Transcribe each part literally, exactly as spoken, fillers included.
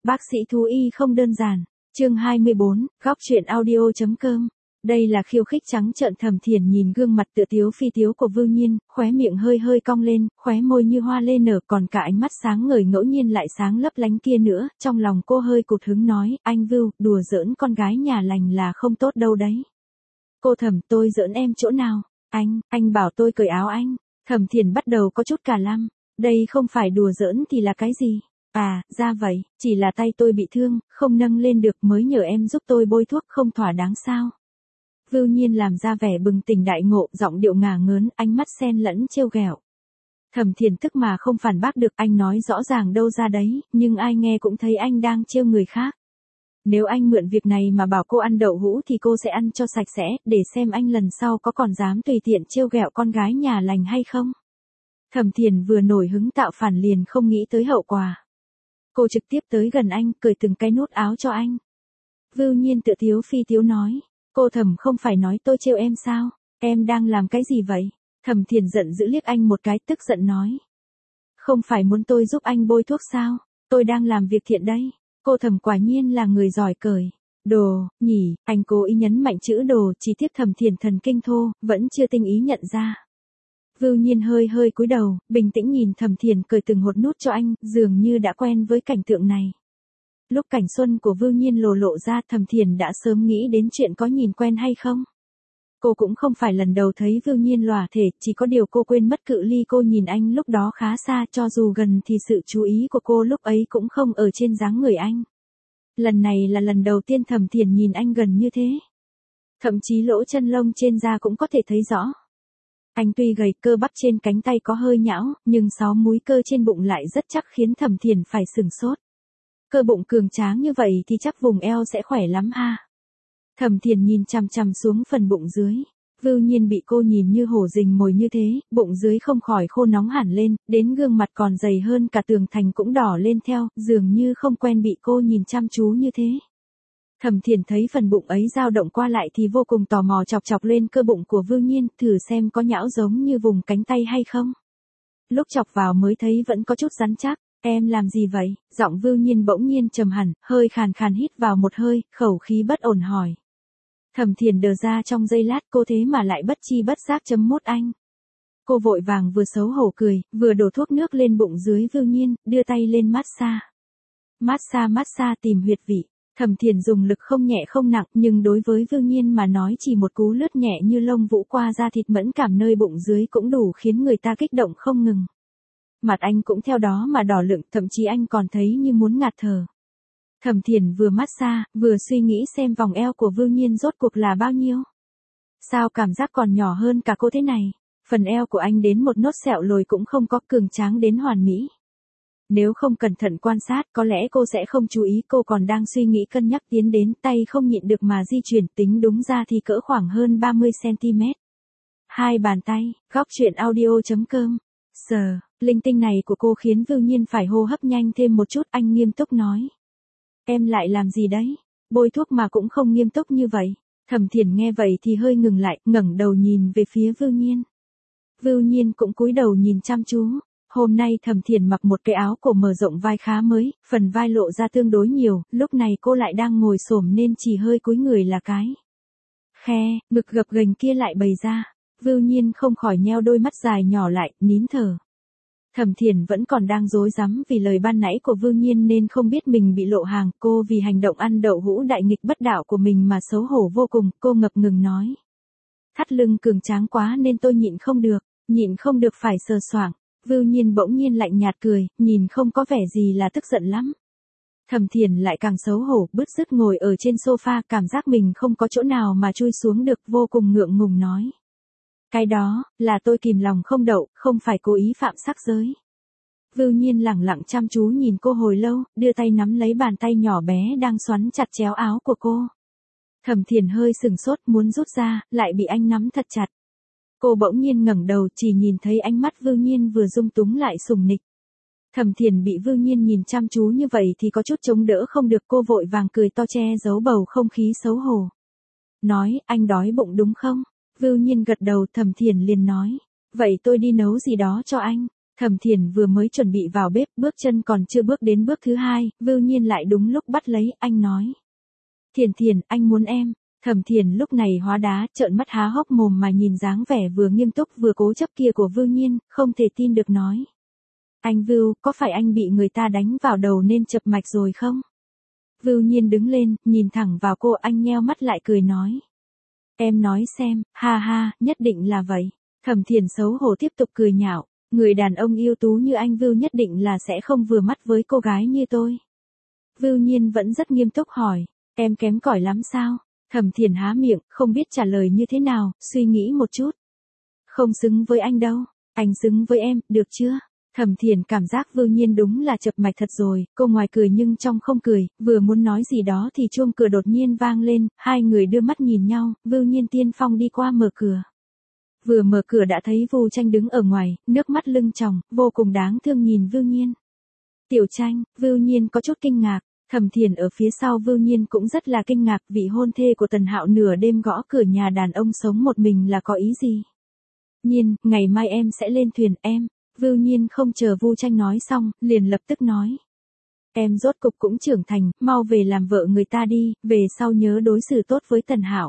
Bác sĩ thú y không đơn giản. Chương hai mươi bốn, góc truyện audio.com. Đây là khiêu khích trắng trợn. Thẩm Thiền nhìn gương mặt tựa tiếu phi tiếu của Vưu Nhiên, khóe miệng hơi hơi cong lên, khóe môi như hoa lê nở, còn cả ánh mắt sáng ngời ngẫu nhiên lại sáng lấp lánh kia nữa, trong lòng cô hơi cụt hứng nói, anh Vưu, đùa giỡn con gái nhà lành là không tốt đâu đấy. Cô Thẩm, tôi giỡn em chỗ nào? Anh, anh bảo tôi cởi áo anh. Thẩm Thiền bắt đầu có chút cả lăm, đây không phải đùa giỡn thì là cái gì? À, ra vậy, chỉ là tay tôi bị thương, không nâng lên được mới nhờ em giúp tôi bôi thuốc, không thỏa đáng sao? Vưu Nhiên làm ra vẻ bừng tỉnh đại ngộ, giọng điệu ngả ngớn, ánh mắt xen lẫn trêu ghẹo. Thẩm Thiền tức mà không phản bác được, anh nói rõ ràng đâu ra đấy, nhưng ai nghe cũng thấy anh đang trêu người khác. Nếu anh mượn việc này mà bảo cô ăn đậu hũ thì cô sẽ ăn cho sạch sẽ, để xem anh lần sau có còn dám tùy tiện trêu ghẹo con gái nhà lành hay không. Thẩm Thiền vừa nổi hứng tạo phản liền không nghĩ tới hậu quả. Cô trực tiếp tới gần anh, cởi từng cái nút áo cho anh. Vưu Nhiên tựa tiếu phi tiếu nói, cô Thẩm không phải nói tôi trêu em sao, em đang làm cái gì vậy? Thẩm Thiền giận dữ liếc anh một cái, tức giận nói. Không phải muốn tôi giúp anh bôi thuốc sao, tôi đang làm việc thiện đây. Cô Thẩm quả nhiên là người giỏi cởi. Đồ, nhỉ, anh cố ý nhấn mạnh chữ đồ, chỉ tiếc Thẩm Thiền thần kinh thô, vẫn chưa tinh ý nhận ra. Vưu Nhiên hơi hơi cúi đầu, bình tĩnh nhìn Thẩm Thiền cởi từng hột nút cho anh, dường như đã quen với cảnh tượng này. Lúc cảnh xuân của Vưu Nhiên lồ lộ ra, Thẩm Thiền đã sớm nghĩ đến chuyện có nhìn quen hay không. Cô cũng không phải lần đầu thấy Vưu Nhiên lòa thể, chỉ có điều cô quên mất cự ly cô nhìn anh lúc đó khá xa, cho dù gần thì sự chú ý của cô lúc ấy cũng không ở trên dáng người anh. Lần này là lần đầu tiên Thẩm Thiền nhìn anh gần như thế. Thậm chí lỗ chân lông trên da cũng có thể thấy rõ. Anh tuy gầy, cơ bắp trên cánh tay có hơi nhão, nhưng sáu múi cơ trên bụng lại rất chắc khiến Thẩm Thiền phải sửng sốt. Cơ bụng cường tráng như vậy thì chắc vùng eo sẽ khỏe lắm ha. Thẩm Thiền nhìn chằm chằm xuống phần bụng dưới. Vưu Nhiên bị cô nhìn như hổ rình mồi như thế, bụng dưới không khỏi khô nóng hẳn lên, đến gương mặt còn dày hơn cả tường thành cũng đỏ lên theo, dường như không quen bị cô nhìn chăm chú như thế. Thẩm Thiền thấy phần bụng ấy dao động qua lại thì vô cùng tò mò chọc chọc lên cơ bụng của Vưu Nhiên, thử xem có nhão giống như vùng cánh tay hay không. Lúc chọc vào mới thấy vẫn có chút rắn chắc. Em làm gì vậy? Giọng Vưu Nhiên bỗng nhiên trầm hẳn, hơi khàn khàn hít vào một hơi, khẩu khí bất ổn hỏi. Thẩm Thiền đờ ra trong giây lát, cô thế mà lại bất chi bất giác chấm mốt anh. Cô vội vàng vừa xấu hổ cười, vừa đổ thuốc nước lên bụng dưới Vưu Nhiên, đưa tay lên massage. Massage massage tìm huyệt vị. Thẩm Thiền dùng lực không nhẹ không nặng, nhưng đối với Vưu Nhiên mà nói chỉ một cú lướt nhẹ như lông vũ qua da thịt mẫn cảm nơi bụng dưới cũng đủ khiến người ta kích động không ngừng. Mặt anh cũng theo đó mà đỏ lựng, thậm chí anh còn thấy như muốn ngạt thở. Thẩm Thiền vừa massage, vừa suy nghĩ xem vòng eo của Vưu Nhiên rốt cuộc là bao nhiêu. Sao cảm giác còn nhỏ hơn cả cô thế này? Phần eo của anh đến một nốt sẹo lồi cũng không có, cường tráng đến hoàn mỹ. Nếu không cẩn thận quan sát, có lẽ cô sẽ không chú ý, cô còn đang suy nghĩ cân nhắc tiến đến, tay không nhịn được mà di chuyển, tính đúng ra thì cỡ khoảng hơn ba mươi xăng-ti-mét. Hai bàn tay, góc truyện audio.com. Sờ, linh tinh này của cô khiến Vưu Nhiên phải hô hấp nhanh thêm một chút, anh nghiêm túc nói. Em lại làm gì đấy? Bôi thuốc mà cũng không nghiêm túc như vậy. Thẩm Thiền nghe vậy thì hơi ngừng lại, ngẩng đầu nhìn về phía Vưu Nhiên. Vưu Nhiên cũng cúi đầu nhìn chăm chú. Hôm nay Thẩm Thiền mặc một cái áo cổ mở rộng vai khá mới, phần vai lộ ra tương đối nhiều, lúc này cô lại đang ngồi xổm nên chỉ hơi cúi người là cái. Khe, ngực gập ghềnh kia lại bày ra. Vưu Nhiên không khỏi nheo đôi mắt dài nhỏ lại, nín thở. Thẩm Thiền vẫn còn đang rối rắm vì lời ban nãy của Vưu Nhiên nên không biết mình bị lộ hàng, cô vì hành động ăn đậu hũ đại nghịch bất đạo của mình mà xấu hổ vô cùng, cô ngập ngừng nói. Thắt lưng cường tráng quá nên tôi nhịn không được, nhịn không được phải sờ soạng. Vưu Nhiên bỗng nhiên lạnh nhạt cười, nhìn không có vẻ gì là tức giận lắm. Thẩm Thiền lại càng xấu hổ, bứt rứt ngồi ở trên sofa, cảm giác mình không có chỗ nào mà chui xuống được, vô cùng ngượng ngùng nói. Cái đó, là tôi kìm lòng không đậu, không phải cố ý phạm sắc giới. Vưu Nhiên lẳng lặng chăm chú nhìn cô hồi lâu, đưa tay nắm lấy bàn tay nhỏ bé đang xoắn chặt chéo áo của cô. Thẩm Thiền hơi sừng sốt muốn rút ra, lại bị anh nắm thật chặt. Cô bỗng nhiên ngẩng đầu, chỉ nhìn thấy ánh mắt Vưu Nhiên vừa dung túng lại sùng nịch. Thẩm Thiền bị Vưu Nhiên nhìn chăm chú như vậy thì có chút chống đỡ không được, cô vội vàng cười to che giấu bầu không khí xấu hổ. Nói, anh đói bụng đúng không? Vưu Nhiên gật đầu, Thẩm Thiền liền nói. Vậy tôi đi nấu gì đó cho anh. Thẩm Thiền vừa mới chuẩn bị vào bếp, bước chân còn chưa bước đến bước thứ hai, Vưu Nhiên lại đúng lúc bắt lấy, anh nói. Thiền Thiền, anh muốn em. Thẩm Thiền lúc này hóa đá, trợn mắt há hốc mồm mà nhìn dáng vẻ vừa nghiêm túc vừa cố chấp kia của Vưu Nhiên, không thể tin được nói. Anh Vưu, có phải anh bị người ta đánh vào đầu nên chập mạch rồi không? Vưu Nhiên đứng lên, nhìn thẳng vào cô, anh nheo mắt lại cười nói. Em nói xem, ha ha, nhất định là vậy. Thẩm Thiền xấu hổ tiếp tục cười nhạo, người đàn ông ưu tú như anh Vưu nhất định là sẽ không vừa mắt với cô gái như tôi. Vưu Nhiên vẫn rất nghiêm túc hỏi, em kém cỏi lắm sao? Thẩm Thiền há miệng, không biết trả lời như thế nào, suy nghĩ một chút. Không xứng với anh đâu, anh xứng với em, được chưa? Thẩm Thiền cảm giác Vưu Nhiên đúng là chập mạch thật rồi, cô ngoài cười nhưng trong không cười, vừa muốn nói gì đó thì chuông cửa đột nhiên vang lên, hai người đưa mắt nhìn nhau, Vưu Nhiên tiên phong đi qua mở cửa. Vừa mở cửa đã thấy Vu Tranh đứng ở ngoài, nước mắt lưng tròng, vô cùng đáng thương nhìn Vưu Nhiên. Tiểu Tranh, Vưu Nhiên có chút kinh ngạc, Thẩm Thiền ở phía sau Vưu Nhiên cũng rất là kinh ngạc, vị hôn thê của Tần Hạo nửa đêm gõ cửa nhà đàn ông sống một mình là có ý gì? Nhiên, ngày mai em sẽ lên thuyền, em. Vưu Nhiên không chờ Vu Tranh nói xong, liền lập tức nói. Em rốt cục cũng trưởng thành, mau về làm vợ người ta đi, về sau nhớ đối xử tốt với Tần Hạo.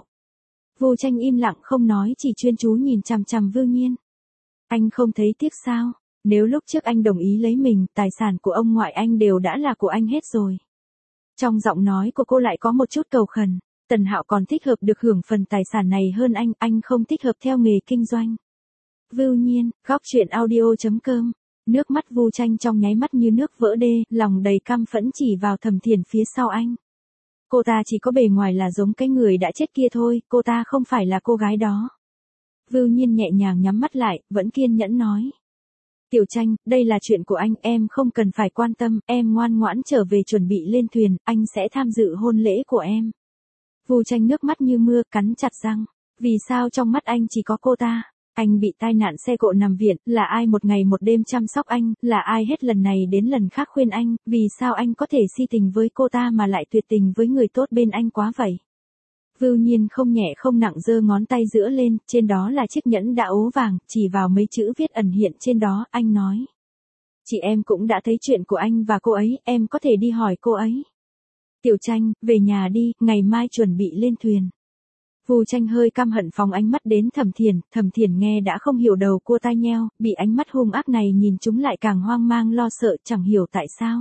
Vu Tranh im lặng không nói, chỉ chuyên chú nhìn chằm chằm Vưu Nhiên. Anh không thấy tiếc sao? Nếu lúc trước anh đồng ý lấy mình, tài sản của ông ngoại anh đều đã là của anh hết rồi. Trong giọng nói của cô lại có một chút cầu khẩn. Tần Hạo còn thích hợp được hưởng phần tài sản này hơn anh, anh không thích hợp theo nghề kinh doanh. Vưu Nhiên, góc truyện audio chấm com. Nước mắt Vu Tranh trong nháy mắt như nước vỡ đê, lòng đầy căm phẫn chỉ vào Thẩm Thiền phía sau anh. Cô ta chỉ có bề ngoài là giống cái người đã chết kia thôi, cô ta không phải là cô gái đó. Vưu Nhiên nhẹ nhàng nhắm mắt lại, vẫn kiên nhẫn nói. Tiểu Tranh, đây là chuyện của anh, em không cần phải quan tâm, em ngoan ngoãn trở về chuẩn bị lên thuyền, anh sẽ tham dự hôn lễ của em. Vu Tranh nước mắt như mưa, cắn chặt răng. Vì sao trong mắt anh chỉ có cô ta? Anh bị tai nạn xe cộ nằm viện, là ai một ngày một đêm chăm sóc anh, là ai hết lần này đến lần khác khuyên anh, vì sao anh có thể si tình với cô ta mà lại tuyệt tình với người tốt bên anh quá vậy? Vưu Nhiên không nhẹ không nặng giơ ngón tay giữa lên, trên đó là chiếc nhẫn đã ố vàng, chỉ vào mấy chữ viết ẩn hiện trên đó, anh nói. Chị em cũng đã thấy chuyện của anh và cô ấy, em có thể đi hỏi cô ấy. Tiểu Tranh, về nhà đi, ngày mai chuẩn bị lên thuyền. Vu Tranh hơi căm hận phóng ánh mắt đến Thẩm Thiền, Thẩm Thiền nghe đã không hiểu đầu cua tai nheo, bị ánh mắt hung ác này nhìn chúng lại càng hoang mang lo sợ, chẳng hiểu tại sao.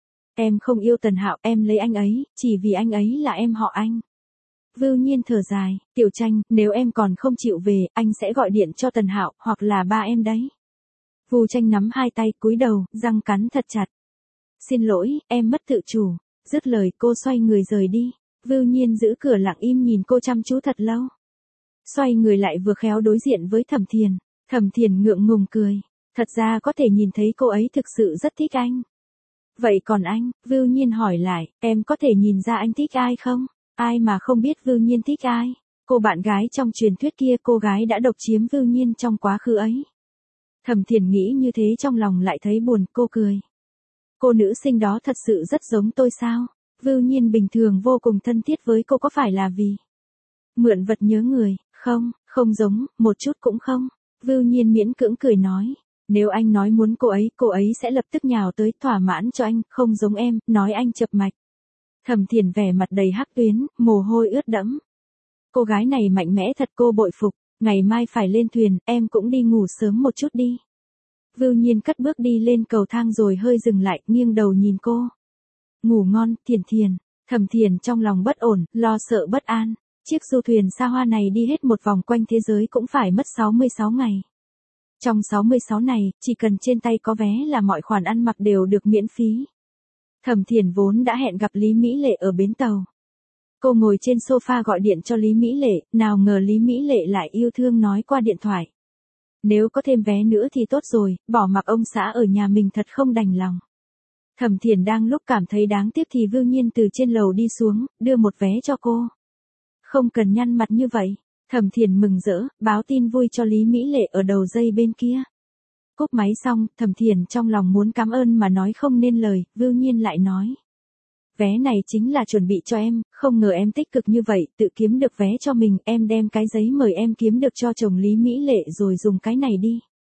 Em không yêu Tần Hạo, em lấy anh ấy, chỉ vì anh ấy là em họ anh. Vưu Nhiên thở dài, Tiểu Tranh, nếu em còn không chịu về, anh sẽ gọi điện cho Tần Hạo, hoặc là ba em đấy. Vu Tranh nắm hai tay, cúi đầu, răng cắn thật chặt. Xin lỗi, em mất tự chủ. Dứt lời cô xoay người rời đi. Vưu Nhiên giữ cửa lặng im nhìn cô chăm chú thật lâu. Xoay người lại vừa khéo đối diện với Thẩm Thiền. Thẩm Thiền ngượng ngùng cười. Thật ra có thể nhìn thấy cô ấy thực sự rất thích anh. Vậy còn anh? Vưu Nhiên hỏi lại, em có thể nhìn ra anh thích ai không? Ai mà không biết Vưu Nhiên thích ai? Cô bạn gái trong truyền thuyết kia, cô gái đã độc chiếm Vưu Nhiên trong quá khứ ấy. Thẩm Thiền nghĩ như thế trong lòng lại thấy buồn, cô cười. Cô nữ sinh đó thật sự rất giống tôi sao? Vưu Nhiên bình thường vô cùng thân thiết với cô, có phải là vì mượn vật nhớ người? Không, không giống, một chút cũng không. Vưu Nhiên miễn cưỡng cười nói. Nếu anh nói muốn cô ấy, cô ấy sẽ lập tức nhào tới thỏa mãn cho anh, không giống em, nói anh chập mạch. Thẩm Thiền vẻ mặt đầy hắc tuyến, mồ hôi ướt đẫm. Cô gái này mạnh mẽ thật, cô bội phục, ngày mai phải lên thuyền, em cũng đi ngủ sớm một chút đi. Vưu Nhiên cất bước đi lên cầu thang rồi hơi dừng lại, nghiêng đầu nhìn cô. Ngủ ngon, Thiền Thiền. Thẩm Thiền trong lòng bất ổn, lo sợ bất an. Chiếc du thuyền xa hoa này đi hết một vòng quanh thế giới cũng phải mất sáu mươi sáu ngày. Trong sáu mươi sáu này, chỉ cần trên tay có vé là mọi khoản ăn mặc đều được miễn phí. Thẩm Thiền vốn đã hẹn gặp Lý Mỹ Lệ ở bến tàu. Cô ngồi trên sofa gọi điện cho Lý Mỹ Lệ, nào ngờ Lý Mỹ Lệ lại yêu thương nói qua điện thoại. Nếu có thêm vé nữa thì tốt rồi, bỏ mặc ông xã ở nhà mình thật không đành lòng. Thẩm Thiền đang lúc cảm thấy đáng tiếc thì Vưu Nhiên từ trên lầu đi xuống, đưa một vé cho cô. Không cần nhăn mặt như vậy. Thẩm Thiền mừng rỡ, báo tin vui cho Lý Mỹ Lệ ở đầu dây bên kia. Cúp máy xong, Thẩm Thiền trong lòng muốn cảm ơn mà nói không nên lời, Vưu Nhiên lại nói. Vé này chính là chuẩn bị cho em, không ngờ em tích cực như vậy, tự kiếm được vé cho mình, em đem cái giấy mời em kiếm được cho chồng Lý Mỹ Lệ rồi dùng cái này đi.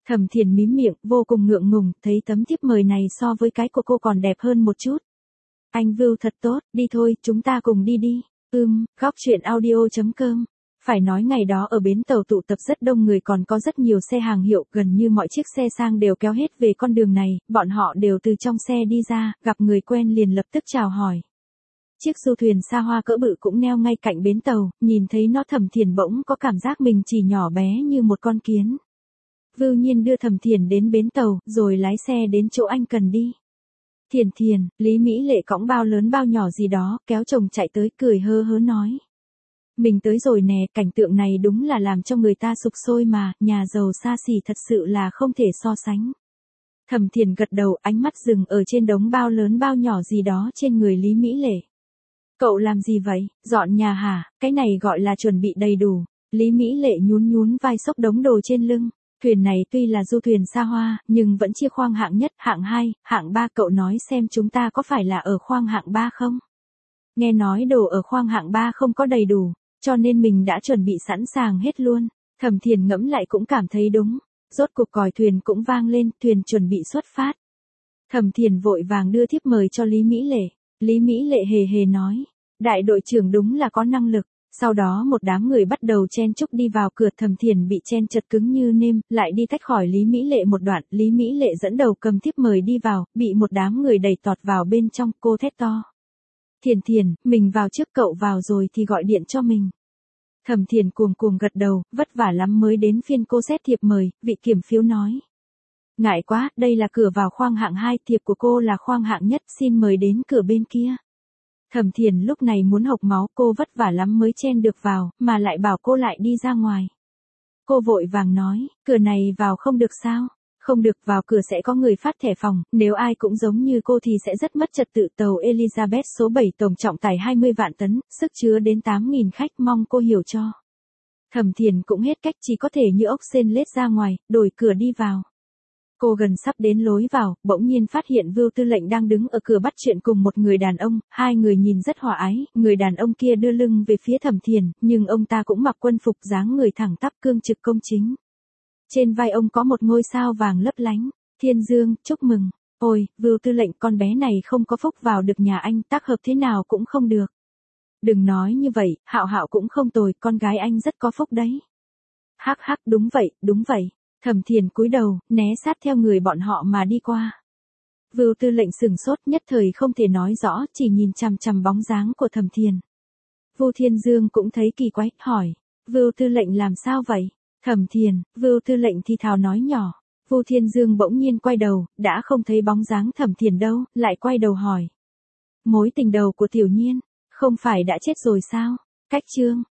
Thẩm Thiền mím miệng, vô cùng ngượng ngùng, thấy tấm thiếp mời này so với cái của cô còn đẹp hơn một chút. Anh Vưu thật tốt, đi thôi, chúng ta cùng đi đi. Ừm, góc truyện audio chấm com. Phải nói ngày đó ở bến tàu tụ tập rất đông người, còn có rất nhiều xe hàng hiệu, gần như mọi chiếc xe sang đều kéo hết về con đường này, bọn họ đều từ trong xe đi ra, gặp người quen liền lập tức chào hỏi. Chiếc du thuyền xa hoa cỡ bự cũng neo ngay cạnh bến tàu, nhìn thấy nó Thẩm Thiền bỗng có cảm giác mình chỉ nhỏ bé như một con kiến. Vưu Nhiên đưa Thẩm Thiền đến bến tàu, rồi lái xe đến chỗ anh cần đi. Thiền Thiền, Lý Mỹ Lệ cõng bao lớn bao nhỏ gì đó, kéo chồng chạy tới, cười hơ hớ nói. Mình tới rồi nè, cảnh tượng này đúng là làm cho người ta sục sôi mà, nhà giàu xa xỉ thật sự là không thể so sánh. Thẩm Thiền gật đầu, ánh mắt dừng ở trên đống bao lớn bao nhỏ gì đó trên người Lý Mỹ Lệ. Cậu làm gì vậy, dọn nhà hả, cái này gọi là chuẩn bị đầy đủ. Lý Mỹ Lệ nhún nhún vai xốc đống đồ trên lưng. Thuyền này tuy là du thuyền xa hoa, nhưng vẫn chia khoang hạng nhất, hạng hai, hạng ba, cậu nói xem chúng ta có phải là ở khoang hạng ba không? Nghe nói đồ ở khoang hạng ba không có đầy đủ, cho nên mình đã chuẩn bị sẵn sàng hết luôn. Thẩm Thiền ngẫm lại cũng cảm thấy đúng. Rốt cuộc còi thuyền cũng vang lên, thuyền chuẩn bị xuất phát. Thẩm Thiền vội vàng đưa thiếp mời cho Lý Mỹ Lệ. Lý Mỹ Lệ hề hề nói, đại đội trưởng đúng là có năng lực. Sau đó một đám người bắt đầu chen chúc đi vào cửa. Thẩm Thiền bị chen chật cứng như nêm, lại đi tách khỏi Lý Mỹ Lệ một đoạn. Lý Mỹ Lệ dẫn đầu cầm thiếp mời đi vào, bị một đám người đẩy tọt vào bên trong, cô thét to. Thiền Thiền, mình vào trước, cậu vào rồi thì gọi điện cho mình. Thẩm Thiền cuồng cuồng gật đầu, vất vả lắm mới đến phiên cô xét thiệp mời, vị kiểm phiếu nói. Ngại quá, đây là cửa vào khoang hạng hai, thiệp của cô là khoang hạng nhất, xin mời đến cửa bên kia. Thẩm Thiền lúc này muốn hộc máu, cô vất vả lắm mới chen được vào, mà lại bảo cô lại đi ra ngoài. Cô vội vàng nói, cửa này vào không được sao? Không được, vào cửa sẽ có người phát thẻ phòng, nếu ai cũng giống như cô thì sẽ rất mất trật tự. Tàu Elizabeth số bảy tổng trọng tải hai mươi vạn tấn, sức chứa đến tám nghìn khách, mong cô hiểu cho. Thẩm Thiền cũng hết cách, chỉ có thể như ốc sên lết ra ngoài, đổi cửa đi vào. Cô gần sắp đến lối vào, bỗng nhiên phát hiện Vưu Tư lệnh đang đứng ở cửa bắt chuyện cùng một người đàn ông, hai người nhìn rất hòa ái, người đàn ông kia đưa lưng về phía Thẩm Thiền, nhưng ông ta cũng mặc quân phục dáng người thẳng tắp cương trực công chính. Trên vai ông có một ngôi sao vàng lấp lánh. Thiên Dương, chúc mừng. Ôi, Vưu Tư lệnh, con bé này không có phúc vào được nhà anh, tác hợp thế nào cũng không được. Đừng nói như vậy, Hạo Hạo cũng không tồi, con gái anh rất có phúc đấy. Hắc hắc, đúng vậy, đúng vậy. Thẩm Thiền cúi đầu, né sát theo người bọn họ mà đi qua. Vưu Tư lệnh sừng sốt, nhất thời không thể nói rõ, chỉ nhìn chằm chằm bóng dáng của Thẩm Thiền. Vu Thiên Dương cũng thấy kỳ quái, hỏi, Vưu Tư lệnh làm sao vậy? Thẩm Thiền, Vưu Tư lệnh thì thào nói nhỏ. Vu Thiên Dương bỗng nhiên quay đầu, đã không thấy bóng dáng Thẩm Thiền đâu, lại quay đầu hỏi. Mối tình đầu của Tiểu Nhiên, không phải đã chết rồi sao? Cách chương.